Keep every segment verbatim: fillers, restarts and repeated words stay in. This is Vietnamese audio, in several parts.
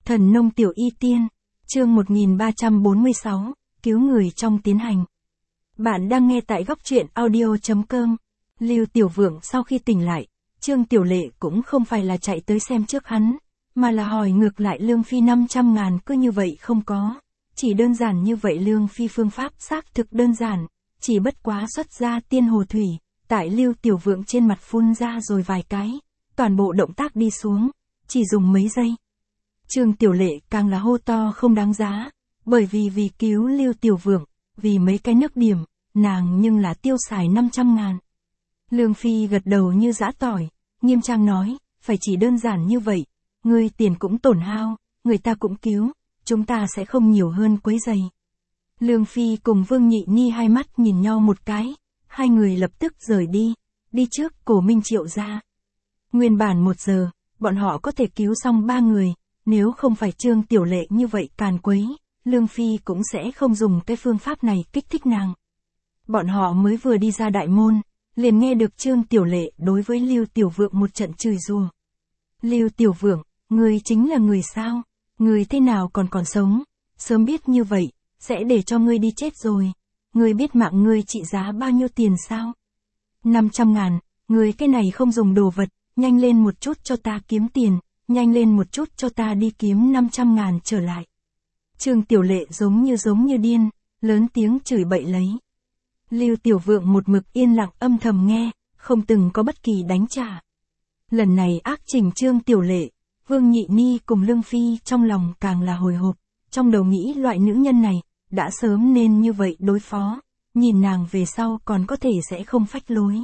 Thần nông tiểu y tiên, chương một nghìn ba trăm bốn mươi sáu, cứu người trong tiến hành. Bạn đang nghe tại góc truyện audio chấm com. Lưu Tiểu Vượng sau khi tỉnh lại, Trương Tiểu Lệ cũng không phải là chạy tới xem trước hắn, mà là hỏi ngược lại Lương Phi năm trăm ngàn cứ như vậy không có. Chỉ đơn giản như vậy Lương Phi phương pháp xác thực đơn giản, chỉ bất quá xuất ra tiên hồ thủy, tại Lưu Tiểu Vượng trên mặt phun ra rồi vài cái, toàn bộ động tác đi xuống, chỉ dùng mấy giây. Trương Tiểu Lệ càng là hô to không đáng giá, bởi vì vì cứu Lưu Tiểu Vượng, vì mấy cái nước điểm, nàng nhưng là tiêu xài năm trăm ngàn. Lương Phi gật đầu như giã tỏi, nghiêm trang nói, phải chỉ đơn giản như vậy, ngươi tiền cũng tổn hao, người ta cũng cứu, chúng ta sẽ không nhiều hơn quấy giày. Lương Phi cùng Vương Nhị Ni hai mắt nhìn nhau một cái, hai người lập tức rời đi, đi trước Cổ Minh Triệu ra. Nguyên bản một giờ, bọn họ có thể cứu xong ba người, nếu không phải Trương Tiểu Lệ như vậy càn quấy, Lương Phi cũng sẽ không dùng cái phương pháp này kích thích nàng. Bọn họ mới vừa đi ra đại môn, liền nghe được Trương Tiểu Lệ đối với Lưu Tiểu Vượng một trận chửi rủa. Lưu Tiểu Vượng, người chính là người sao? Người thế nào còn còn sống? Sớm biết như vậy, sẽ để cho ngươi đi chết rồi. Ngươi biết mạng ngươi trị giá bao nhiêu tiền sao? năm trăm ngàn, ngươi cái này không dùng đồ vật, nhanh lên một chút cho ta kiếm tiền, nhanh lên một chút cho ta đi kiếm năm trăm ngàn trở lại. Trương Tiểu Lệ giống như giống như điên, lớn tiếng chửi bậy lấy. Lưu Tiểu Vượng một mực yên lặng âm thầm nghe, không từng có bất kỳ đánh trả. Lần này ác trình Trương Tiểu Lệ, Vương Nhị Ni cùng Lương Phi trong lòng càng là hồi hộp, trong đầu nghĩ loại nữ nhân này, đã sớm nên như vậy đối phó, nhìn nàng về sau còn có thể sẽ không phách lối.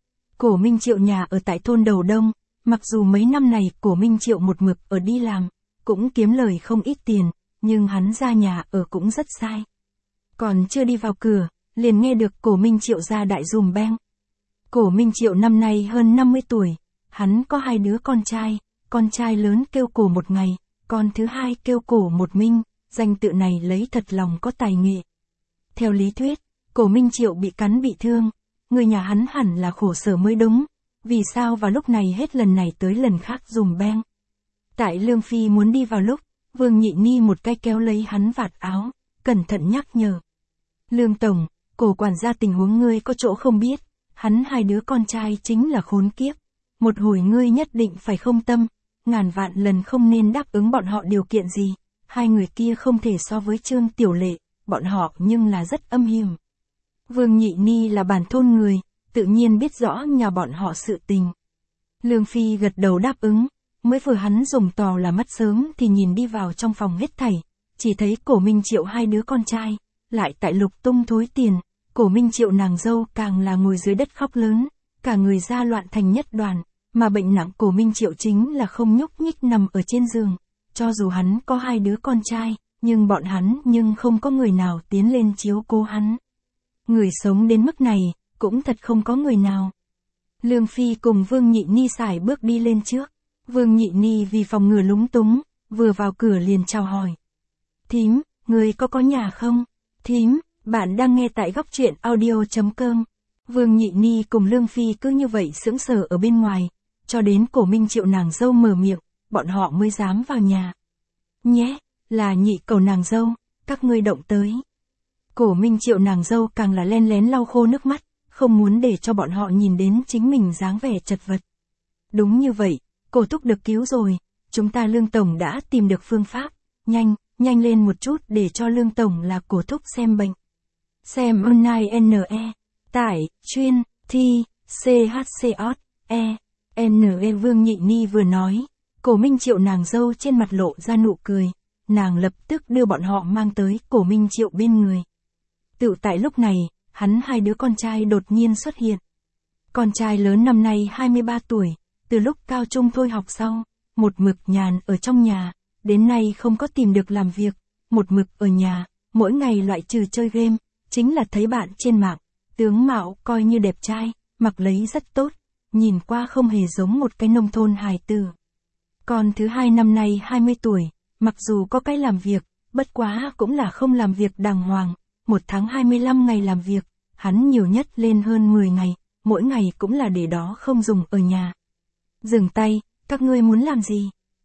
Cổ Minh Triệu nhà ở tại thôn Đầu Đông, mặc dù mấy năm này Cổ Minh Triệu một mực ở đi làm, cũng kiếm lời không ít tiền, nhưng hắn ra nhà ở cũng rất sai. Còn chưa đi vào cửa, liền nghe được Cổ Minh Triệu ra đại dùm beng. Cổ Minh Triệu năm nay hơn năm mươi tuổi, hắn có hai đứa con trai, con trai lớn kêu Cổ Một Ngày, con thứ hai kêu Cổ Một Minh, danh tự này lấy thật lòng có tài nghệ. Theo lý thuyết, Cổ Minh Triệu bị cắn bị thương, người nhà hắn hẳn là khổ sở mới đúng, vì sao vào lúc này hết lần này tới lần khác dùm beng. Tại Lương Phi muốn đi vào lúc, Vương Nhị Ni một cái kéo lấy hắn vạt áo, cẩn thận nhắc nhở. Lương Tổng, Cổ quản gia tình huống ngươi có chỗ không biết, hắn hai đứa con trai chính là khốn kiếp. Một hồi ngươi nhất định phải không tâm, ngàn vạn lần không nên đáp ứng bọn họ điều kiện gì, hai người kia không thể so với Trương Tiểu Lệ, bọn họ nhưng là rất âm hiểm. Vương Nhị Ni là bản thôn người, tự nhiên biết rõ nhà bọn họ sự tình. Lương Phi gật đầu đáp ứng, mới vừa hắn dùng tò là mắt sớm thì nhìn đi vào trong phòng hết thảy, chỉ thấy Cổ Minh Triệu hai đứa con trai, lại tại lục tung thối tiền, Cổ Minh Triệu nàng dâu càng là ngồi dưới đất khóc lớn, cả người da loạn thành nhất đoàn, mà bệnh nặng Cổ Minh Triệu chính là không nhúc nhích nằm ở trên giường, cho dù hắn có hai đứa con trai, nhưng bọn hắn nhưng không có người nào tiến lên chiếu cố hắn. Người sống đến mức này, cũng thật không có người nào. Lương Phi cùng Vương Nhị Ni sải bước đi lên trước. Vương Nhị Ni vì phòng ngừa lúng túng, vừa vào cửa liền chào hỏi. Thím, người có có nhà không? Thím, bạn đang nghe tại góc truyện audio chấm com. Vương Nhị Ni cùng Lương Phi cứ như vậy sững sờ ở bên ngoài, cho đến Cổ Minh Triệu nàng dâu mở miệng, bọn họ mới dám vào nhà. Nhé, là nhị cầu nàng dâu, các ngươi động tới. Cổ Minh Triệu nàng dâu càng là len lén lau khô nước mắt, không muốn để cho bọn họ nhìn đến chính mình dáng vẻ chật vật. Đúng như vậy, Cổ thúc được cứu rồi, chúng ta Lương Tổng đã tìm được phương pháp, nhanh, nhanh lên một chút để cho Lương Tổng là Cổ thúc xem bệnh. Xem online N E, tải, chuyên, thi, C H C O T, E, N E. Vương Nhị Ni vừa nói, Cổ Minh Triệu nàng dâu trên mặt lộ ra nụ cười, nàng lập tức đưa bọn họ mang tới Cổ Minh Triệu bên người. Tự tại lúc này, hắn hai đứa con trai đột nhiên xuất hiện. Con trai lớn năm nay hai mươi ba tuổi, từ lúc cao trung thôi học sau, một mực nhàn ở trong nhà, đến nay không có tìm được làm việc, một mực ở nhà, mỗi ngày loại trừ chơi game, chính là thấy bạn trên mạng, tướng mạo coi như đẹp trai, mặc lấy rất tốt, nhìn qua không hề giống một cái nông thôn hài tử. Con thứ hai năm nay hai mươi tuổi, mặc dù có cái làm việc, bất quá cũng là không làm việc đàng hoàng, một tháng hai mươi lăm ngày làm việc, hắn nhiều nhất lên hơn mười ngày, mỗi ngày cũng là để đó không dùng ở nhà. Dừng tay, các ngươi muốn làm gì?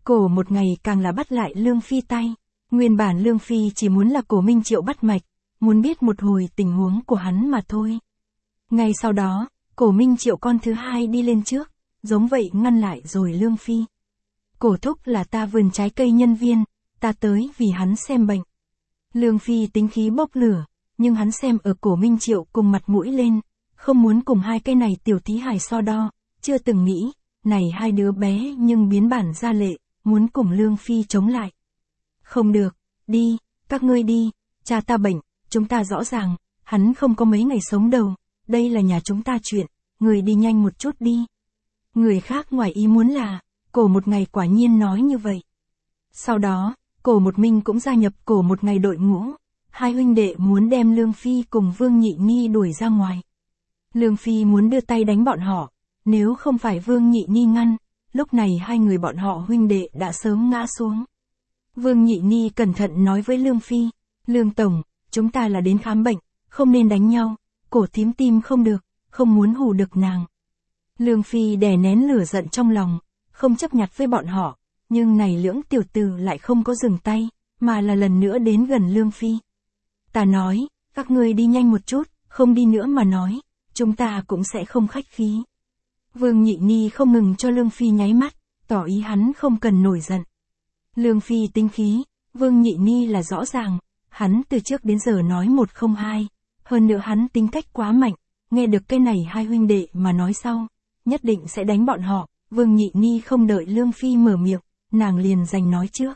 Cổ một ngày càng là bắt lại Lương Phi tay. Nguyên bản Lương Phi chỉ muốn là Cổ Minh Triệu bắt mạch, muốn biết một hồi tình huống của hắn mà thôi. Ngay sau đó, Cổ Minh Triệu con thứ hai đi lên trước, giống vậy ngăn lại rồi Lương Phi. Cổ thúc là ta vườn trái cây nhân viên, ta tới vì hắn xem bệnh. Lương Phi tính khí bốc lửa, nhưng hắn xem ở Cổ Minh Triệu cùng mặt mũi lên, không muốn cùng hai cái này tiểu thí hài so đo, chưa từng nghĩ, này hai đứa bé nhưng biến bản ra lệ, muốn cùng Lương Phi chống lại. Không được, đi, các ngươi đi, cha ta bệnh, chúng ta rõ ràng, hắn không có mấy ngày sống đầu, đây là nhà chúng ta chuyện, người đi nhanh một chút đi. Người khác ngoài ý muốn là, Cổ một ngày quả nhiên nói như vậy. Sau đó, Cổ một Minh cũng gia nhập Cổ một ngày đội ngũ, hai huynh đệ muốn đem Lương Phi cùng Vương Nhị Nhi đuổi ra ngoài. Lương Phi muốn đưa tay đánh bọn họ, nếu không phải Vương Nhị Nhi ngăn, lúc này hai người bọn họ huynh đệ đã sớm ngã xuống. Vương Nhị Nhi cẩn thận nói với Lương Phi, Lương Tổng, chúng ta là đến khám bệnh, không nên đánh nhau, Cổ thím tim không được, không muốn hù được nàng. Lương Phi đè nén lửa giận trong lòng, không chấp nhặt với bọn họ, nhưng này lưỡng tiểu tử lại không có dừng tay, mà là lần nữa đến gần Lương Phi. Ta nói, các ngươi đi nhanh một chút, không đi nữa mà nói, chúng ta cũng sẽ không khách khí. Vương Nhị Nhi không ngừng cho Lương Phi nháy mắt, tỏ ý hắn không cần nổi giận. Lương Phi tính khí, Vương Nhị Nhi là rõ ràng, hắn từ trước đến giờ nói một không hai, hơn nữa hắn tính cách quá mạnh, nghe được cái này hai huynh đệ mà nói sau, nhất định sẽ đánh bọn họ. Vương Nhị Nhi không đợi Lương Phi mở miệng, nàng liền giành nói trước.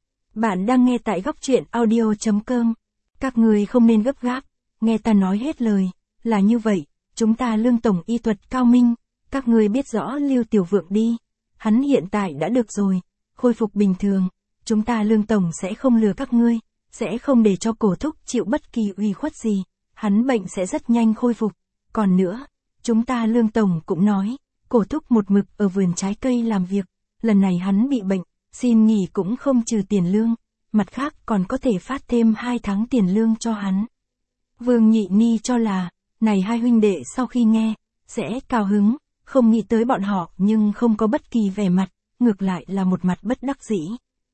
Bạn đang nghe tại góc truyện audio chấm com. Các người không nên gấp gáp, nghe ta nói hết lời, là như vậy, chúng ta Lương Tổng y thuật cao minh, các người biết rõ Lưu Tiểu Vượng đi, hắn hiện tại đã được rồi, khôi phục bình thường, chúng ta Lương Tổng sẽ không lừa các ngươi, sẽ không để cho Cổ thúc chịu bất kỳ uy khuất gì, hắn bệnh sẽ rất nhanh khôi phục, còn nữa, chúng ta Lương Tổng cũng nói, Cổ thúc một mực ở vườn trái cây làm việc, lần này hắn bị bệnh, xin nghỉ cũng không trừ tiền lương, mặt khác còn có thể phát thêm hai tháng tiền lương cho hắn. Vương Nhị Nhi cho là, này hai huynh đệ sau khi nghe, sẽ cao hứng, không nghĩ tới bọn họ nhưng không có bất kỳ vẻ mặt, ngược lại là một mặt bất đắc dĩ.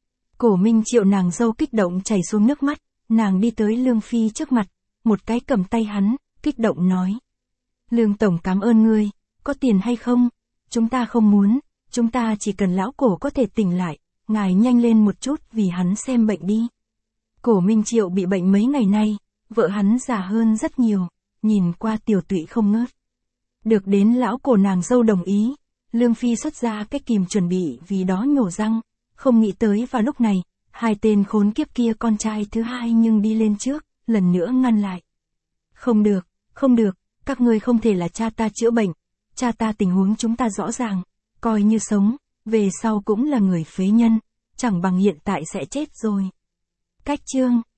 Cổ Minh Triệu nàng dâu kích động chảy xuống nước mắt, nàng đi tới Lương Phi trước mặt, một cái cầm tay hắn, kích động nói. Lương Tổng cảm ơn ngươi, có tiền hay không? Chúng ta không muốn, chúng ta chỉ cần lão Cổ có thể tỉnh lại, ngài nhanh lên một chút vì hắn xem bệnh đi. Cổ Minh Triệu bị bệnh mấy ngày nay, vợ hắn già hơn rất nhiều, nhìn qua tiểu tụy không ngớt. Được đến lão Cổ nàng dâu đồng ý, Lương Phi xuất ra cái kìm chuẩn bị vì đó nhổ răng, không nghĩ tới vào lúc này, hai tên khốn kiếp kia con trai thứ hai nhưng đi lên trước, lần nữa ngăn lại. Không được, không được, các ngươi không thể là cha ta chữa bệnh, cha ta tình huống chúng ta rõ ràng, coi như sống, về sau cũng là người phế nhân, chẳng bằng hiện tại sẽ chết rồi. Cách chương